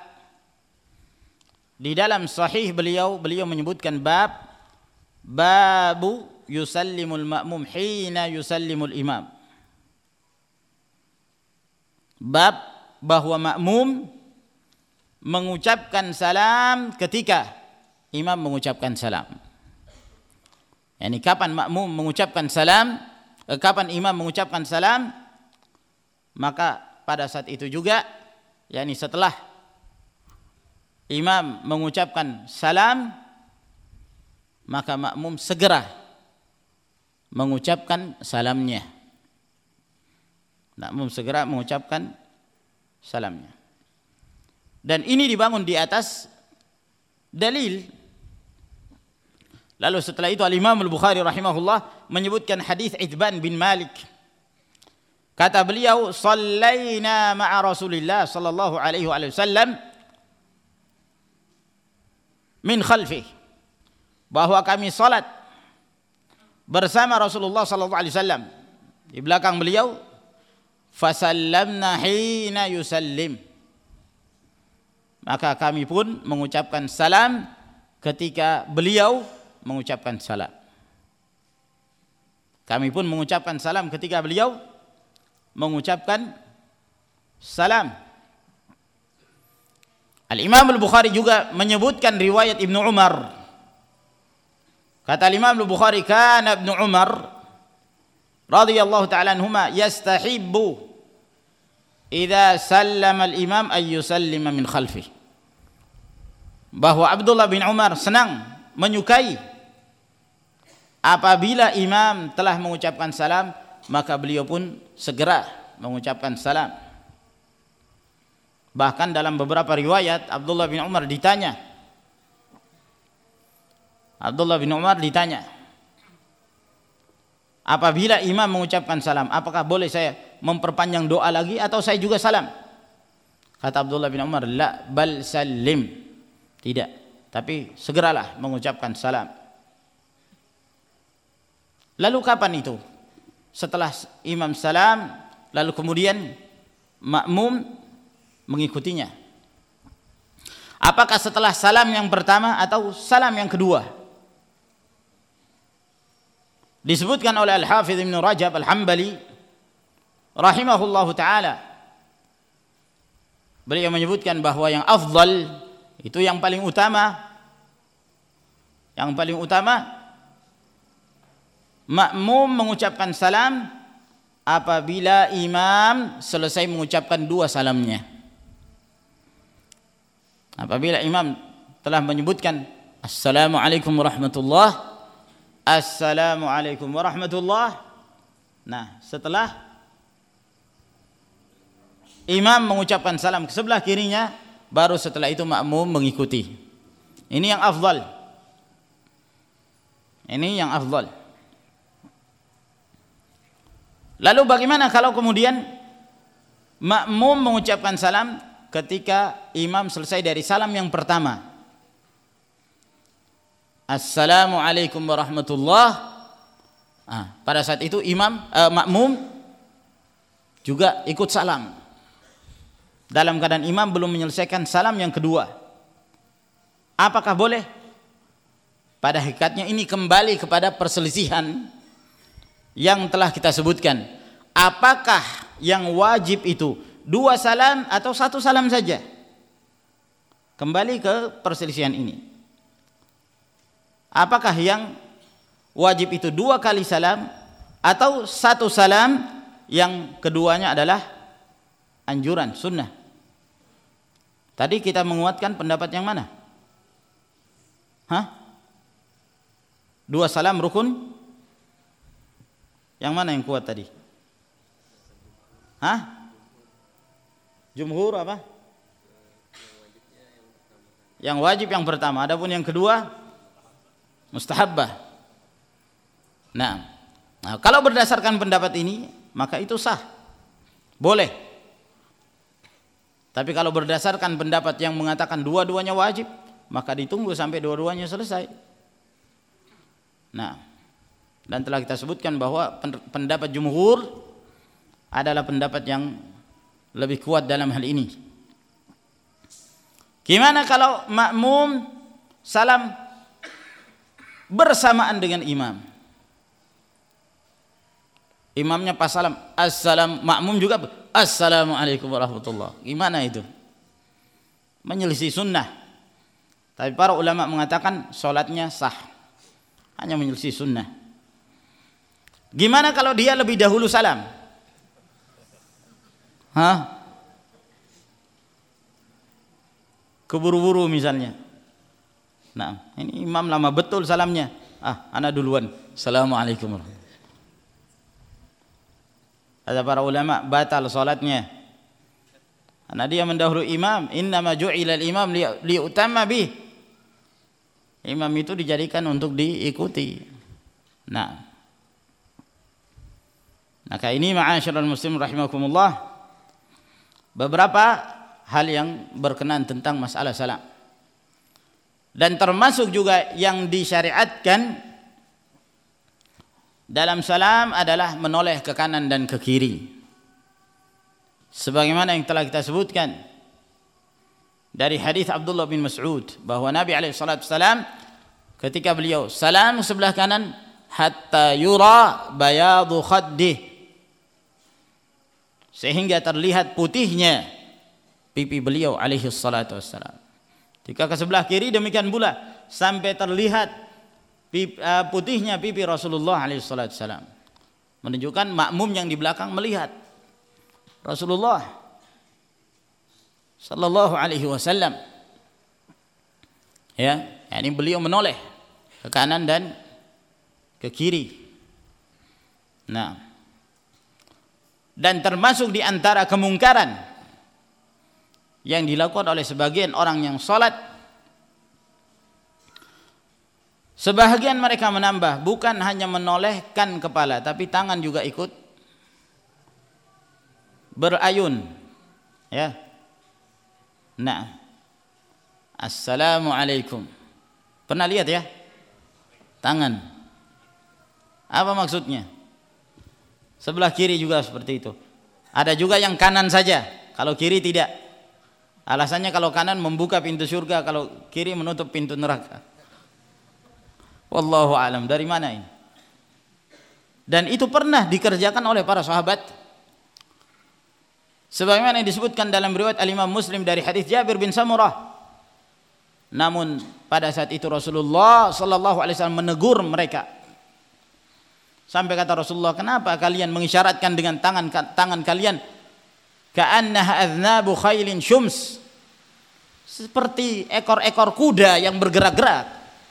di dalam sahih beliau menyebutkan babu yusallimul ma'mum hina yusallimul imam. Bab bahwa makmum mengucapkan salam ketika imam mengucapkan salam. Yani kapan makmum mengucapkan salam, kapan imam mengucapkan salam, maka pada saat itu juga, yani setelah imam mengucapkan salam, maka makmum segera mengucapkan salamnya. Makmum segera mengucapkan salamnya. Dan ini dibangun di atas dalil. Lalu setelah itu Al-Imam Al-Bukhari rahimahullah menyebutkan hadis Itban bin Malik. Kata beliau, "Shallaina ma'a Rasulillah sallallahu alaihi wasallam min khalfi." Bahwa kami salat bersama Rasulullah sallallahu alaihi wasallam di belakang beliau, fasallamna hina yusallim. Maka kami pun mengucapkan salam ketika beliau mengucapkan salam. Kami pun mengucapkan salam ketika beliau mengucapkan salam. Al-Imam Al-Bukhari juga menyebutkan riwayat Ibnu Umar. Kata Imam Al-Bukhari, kana Ibnu Umar radhiyallahu ta'ala anhuma yastahibbu idza sallama al-imam ay yusallima min khalfi. Bahwa Abdullah bin Umar senang, menyukai apabila imam telah mengucapkan salam maka beliau pun segera mengucapkan salam. Bahkan dalam beberapa riwayat Abdullah bin Umar ditanya, apabila imam mengucapkan salam, apakah boleh saya memperpanjang doa lagi atau saya juga salam? Kata Abdullah bin Umar, la bal sallim. Tidak, tapi segeralah mengucapkan salam. Lalu kapan itu? Setelah imam salam, lalu kemudian makmum mengikutinya. Apakah setelah salam yang pertama atau salam yang kedua? Disebutkan oleh Al-Hafidz Ibnu Rajab Al-Hambali rahimahullahu taala, beliau menyebutkan bahwa yang afdal itu yang paling utama, makmum mengucapkan salam apabila imam selesai mengucapkan dua salamnya. Apabila imam telah menyebutkan assalamualaikum warahmatullahi, assalamualaikum warahmatullahi, nah setelah imam mengucapkan salam ke sebelah kirinya, baru setelah itu makmum mengikuti. Ini yang afdal. Ini yang afdal. Lalu bagaimana kalau kemudian makmum mengucapkan salam ketika imam selesai dari salam yang pertama? Assalamualaikum warahmatullahi. Pada saat itu makmum juga ikut salam. Dalam keadaan imam belum menyelesaikan salam yang kedua. Apakah boleh? Pada hakikatnya ini kembali kepada perselisihan yang telah kita sebutkan. Apakah yang wajib itu dua salam atau satu salam saja? Kembali ke perselisihan ini. Apakah yang wajib itu dua kali salam atau satu salam yang keduanya adalah anjuran, sunnah? Tadi kita menguatkan pendapat yang mana? Dua salam rukun? Yang mana yang kuat tadi? Jumhur apa? Yang wajib yang pertama, adapun yang kedua mustahabbah. Nah, kalau berdasarkan pendapat ini, maka itu sah. Boleh. Tapi kalau berdasarkan pendapat yang mengatakan dua-duanya wajib, maka ditunggu sampai dua-duanya selesai. Nah, dan telah kita sebutkan bahwa pendapat jumhur adalah pendapat yang lebih kuat dalam hal ini. Gimana kalau makmum salam bersamaan dengan imam? Imamnya pas salam, makmum juga assalamualaikum warahmatullahi. Gimana itu? Menyelisih sunnah. Tapi para ulama mengatakan sholatnya sah, hanya menyelisih sunnah. Gimana kalau dia lebih dahulu salam? Keburu-buru misalnya. Nah, ini imam lama betul salamnya. Ana duluan. Assalamualaikum warahmatullahi. Ada para ulama batal salatnya. Karena dia mendahului imam. Innama ju'ilal imam liutamma bih. Imam itu dijadikan untuk diikuti. Nah, maka ini ma'asyiral muslimin rahimakumullah, beberapa hal yang berkenaan tentang masalah salam. Dan termasuk juga yang disyariatkan dalam salam adalah menoleh ke kanan dan ke kiri, sebagaimana yang telah kita sebutkan dari hadis Abdullah bin Mas'ud bahwa Nabi SAW ketika beliau salam sebelah kanan hatta yura bayadu khaddih, sehingga terlihat putihnya pipi beliau SAW. Jika ke sebelah kiri demikian pula sampai terlihat putihnya pipi Rasulullah SAW, menunjukkan makmum yang di belakang melihat Rasulullah sallallahu alaihi wasallam. Ya, ini beliau menoleh ke kanan dan ke kiri. Nah, dan termasuk di antara kemungkaran yang dilakukan oleh sebagian orang yang salat, sebahagian mereka menambah, bukan hanya menolehkan kepala, tapi tangan juga ikut berayun, ya, Nah, assalamualaikum. Pernah lihat ya? Tangan. Apa maksudnya? Sebelah kiri juga seperti itu. Ada juga yang kanan saja, kalau kiri tidak. Alasannya kalau kanan membuka pintu surga, kalau kiri menutup pintu neraka. Wallahu alam. Dari mana ini? Dan itu pernah dikerjakan oleh para sahabat. Sebagaimana yang disebutkan dalam riwayat Al-Imam Muslim dari hadis Jabir bin Samurah. Namun pada saat itu Rasulullah sallallahu alaihi wasallam menegur mereka. Sampai kata Rasulullah, kenapa kalian mengisyaratkan dengan tangan kalian ka'annaha adznabu khailin syums, seperti ekor-ekor kuda yang bergerak-gerak.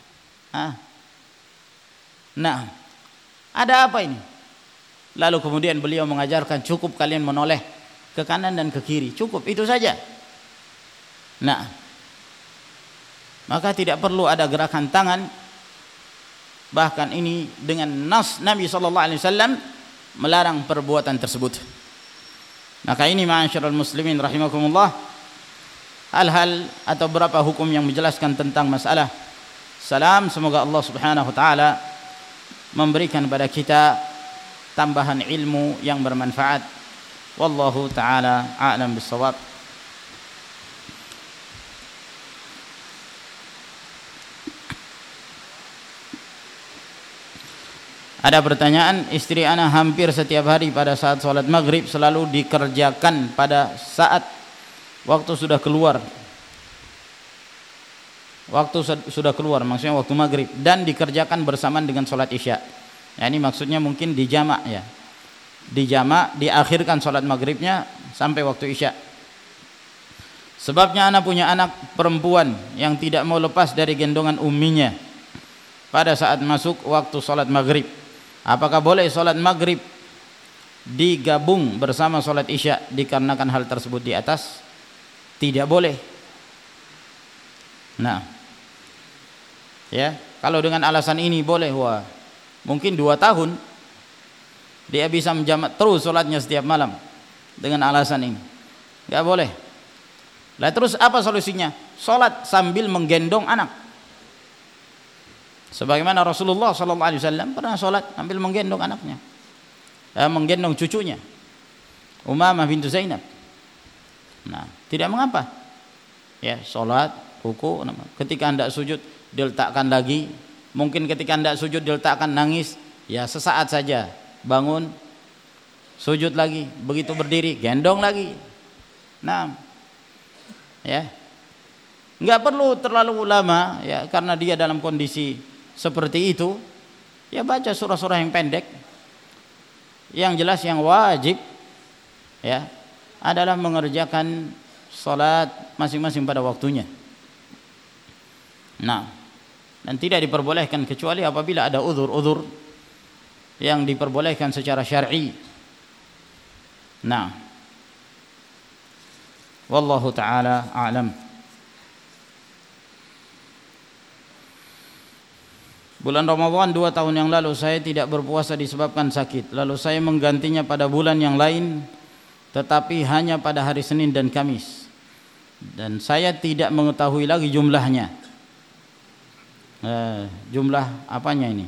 Nah, ada apa ini? Lalu kemudian beliau mengajarkan, cukup kalian menoleh ke kanan dan ke kiri, cukup itu saja. Nah, maka tidak perlu ada gerakan tangan. Bahkan ini dengan nas Nabi SAW melarang perbuatan tersebut. Maka ini ma'asyiral muslimin rahimakumullah, hal-hal atau beberapa hukum yang menjelaskan tentang masalah salam. Semoga Allah Subhanahu wa taala memberikan pada kita tambahan ilmu yang bermanfaat. Wallahu taala a'lam bissawab. Ada pertanyaan, istri ana hampir setiap hari pada saat sholat maghrib selalu dikerjakan pada saat waktu sudah keluar. Waktu sudah keluar, maksudnya waktu maghrib, dan dikerjakan bersamaan dengan sholat isya. Ya, ini maksudnya mungkin dijamak ya. Dijamak, diakhirkan sholat maghribnya sampai waktu isya. Sebabnya ana punya anak perempuan yang tidak mau lepas dari gendongan umminya pada saat masuk waktu sholat maghrib. Apakah boleh sholat maghrib digabung bersama sholat isya dikarenakan hal tersebut di atas? Tidak boleh. Nah, ya, kalau dengan alasan ini boleh, wah, mungkin 2 tahun dia bisa menjamak terus sholatnya setiap malam dengan alasan ini. Gak boleh. Lah terus apa solusinya? Sholat sambil menggendong anak. Sebagaimana Rasulullah SAW pernah sholat sambil menggendong anaknya, menggendong cucunya Umamah bintu Zainab. Nah, tidak mengapa. Ya, sholat, ruku, ketika hendak sujud diletakkan lagi. Mungkin ketika hendak sujud diletakkan, nangis, ya sesaat saja, bangun, sujud lagi, begitu berdiri, gendong lagi. Nah, ya, nggak perlu terlalu lama, ya, karena dia dalam kondisi seperti itu, ya baca surah-surah yang pendek. Yang jelas yang wajib ya adalah mengerjakan salat masing-masing pada waktunya. Nah, dan tidak diperbolehkan kecuali apabila ada uzur-uzur yang diperbolehkan secara syar'i. Nah, wallahu taala a'lam. Bulan Ramadan 2 tahun yang lalu saya tidak berpuasa disebabkan sakit. Lalu saya menggantinya pada bulan yang lain, tetapi hanya pada hari Senin dan Kamis. Dan saya tidak mengetahui lagi jumlahnya. Jumlah apanya ini?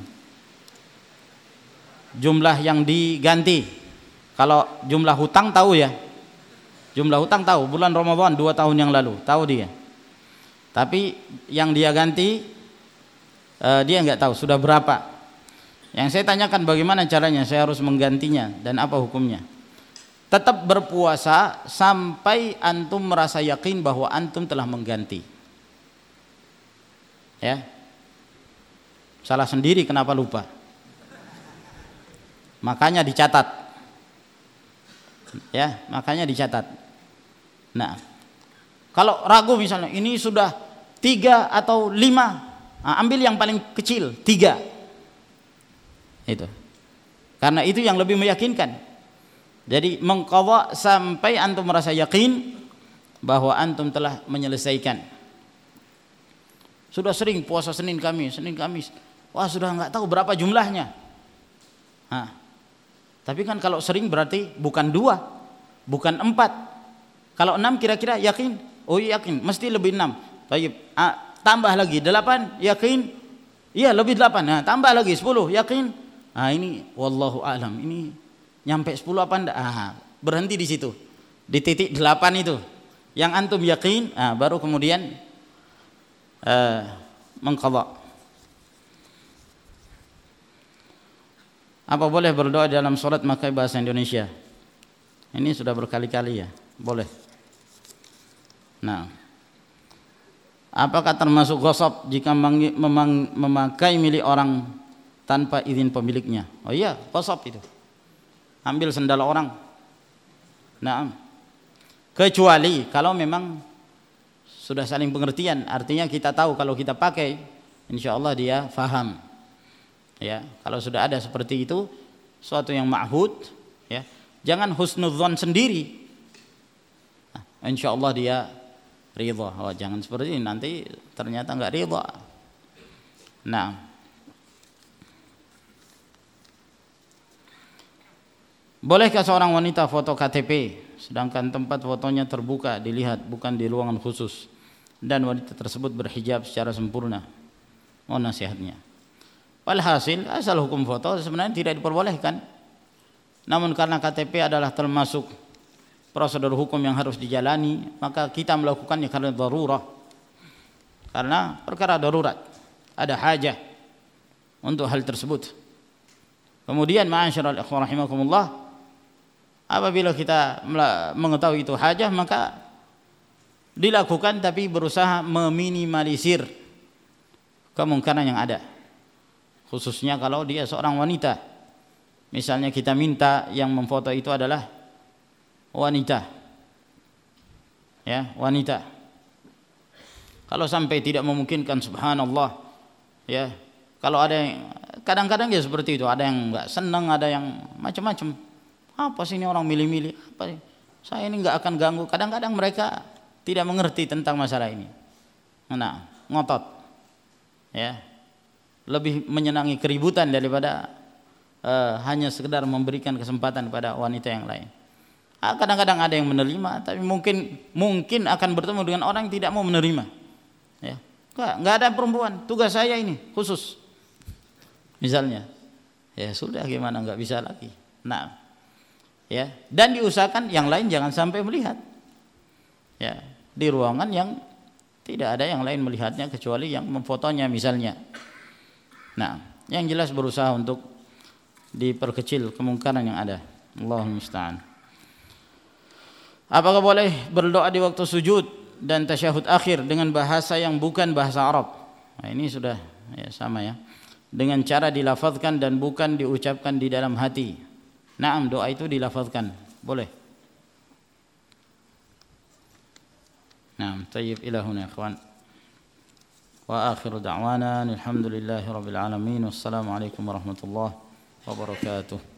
Jumlah yang diganti. Kalau jumlah hutang tahu ya. Jumlah hutang tahu. Bulan Ramadan 2 tahun yang lalu tahu dia. Tapi yang dia ganti, dia nggak tahu sudah berapa. Yang saya tanyakan bagaimana caranya saya harus menggantinya dan apa hukumnya. Tetap berpuasa sampai antum merasa yakin bahwa antum telah mengganti. Ya, salah sendiri kenapa lupa? Makanya dicatat. Ya, makanya dicatat. Nah, kalau ragu misalnya ini sudah 3 atau 5, ambil yang paling kecil 3. Itu. Karena itu yang lebih meyakinkan. Jadi mengqadha sampai antum merasa yakin bahwa antum telah menyelesaikan. Sudah sering puasa Senin Kamis. Wah, sudah enggak tahu berapa jumlahnya. Tapi kan kalau sering berarti bukan 2, bukan 4. Kalau 6 kira-kira yakin Oh yakin, mesti lebih 6. Baik, tambah lagi 8, yakin? Iya lebih 8. Nah, tambah lagi 10, yakin? Ini wallahu alam. Ini nyampe 10 apa enggak? Berhenti di situ. Di titik 8 itu. Yang antum yakin, baru kemudian mengqadha. Apa boleh berdoa dalam salat pakai bahasa Indonesia? Ini sudah berkali-kali ya, boleh. Nah, apakah termasuk ghasab jika memakai milik orang tanpa izin pemiliknya? Oh iya, ghasab itu. Ambil sendal orang. Nah, kecuali kalau memang sudah saling pengertian, artinya kita tahu kalau kita pakai, insya Allah dia faham. Ya, kalau sudah ada seperti itu, suatu yang ma'hud, ya, jangan husnudzon sendiri. Insya Allah dia ridha. Oh, jangan seperti ini, nanti ternyata enggak ridha. Nah, bolehkah seorang wanita foto KTP sedangkan tempat fotonya terbuka dilihat bukan di ruangan khusus dan wanita tersebut berhijab secara sempurna? Oh, nasihatnya. Walhasil asal hukum foto sebenarnya tidak diperbolehkan. Namun karena KTP adalah termasuk prosedur hukum yang harus dijalani, maka kita melakukannya karena darurah. Karena perkara darurat, ada hajah untuk hal tersebut. Kemudian ma'asyiral ikhwan rahimakumullah, apabila kita mengetahui itu hajah, maka dilakukan tapi berusaha meminimalisir kemungkaran yang ada. Khususnya kalau dia seorang wanita. Misalnya kita minta yang memfoto itu adalah wanita. Ya, wanita. Kalau sampai tidak memungkinkan, subhanallah, ya. Kalau ada yang kadang-kadang ya seperti itu, ada yang enggak senang, ada yang macam-macam. Apa sih ini orang milih-milih? Apa? Saya ini enggak akan ganggu. Kadang-kadang mereka tidak mengerti tentang masalah ini. Nah, ngotot. Ya. Lebih menyenangi keributan daripada hanya sekedar memberikan kesempatan pada wanita yang lain. Kadang-kadang ada yang menerima, tapi mungkin akan bertemu dengan orang yang tidak mau menerima. Ya, enggak ada perempuan, tugas saya ini khusus. Misalnya, ya sudah gimana, enggak bisa lagi. Nah, ya, dan diusahakan yang lain jangan sampai melihat. Ya, di ruangan yang tidak ada yang lain melihatnya kecuali yang memfotonya misalnya. Nah, yang jelas berusaha untuk diperkecil kemungkaran yang ada. Allahumma musta'an. Apakah boleh berdoa di waktu sujud dan tasyahud akhir dengan bahasa yang bukan bahasa Arab? Nah, ini sudah ya sama ya. Dengan cara dilafazkan dan bukan diucapkan di dalam hati. Naam, doa itu dilafazkan. Boleh. Naam, tayyib ila huna ikhwan. Wa akhiru da'wana alhamdulillahi rabbil alamin. Wassalamu alaikum warahmatullahi wabarakatuh.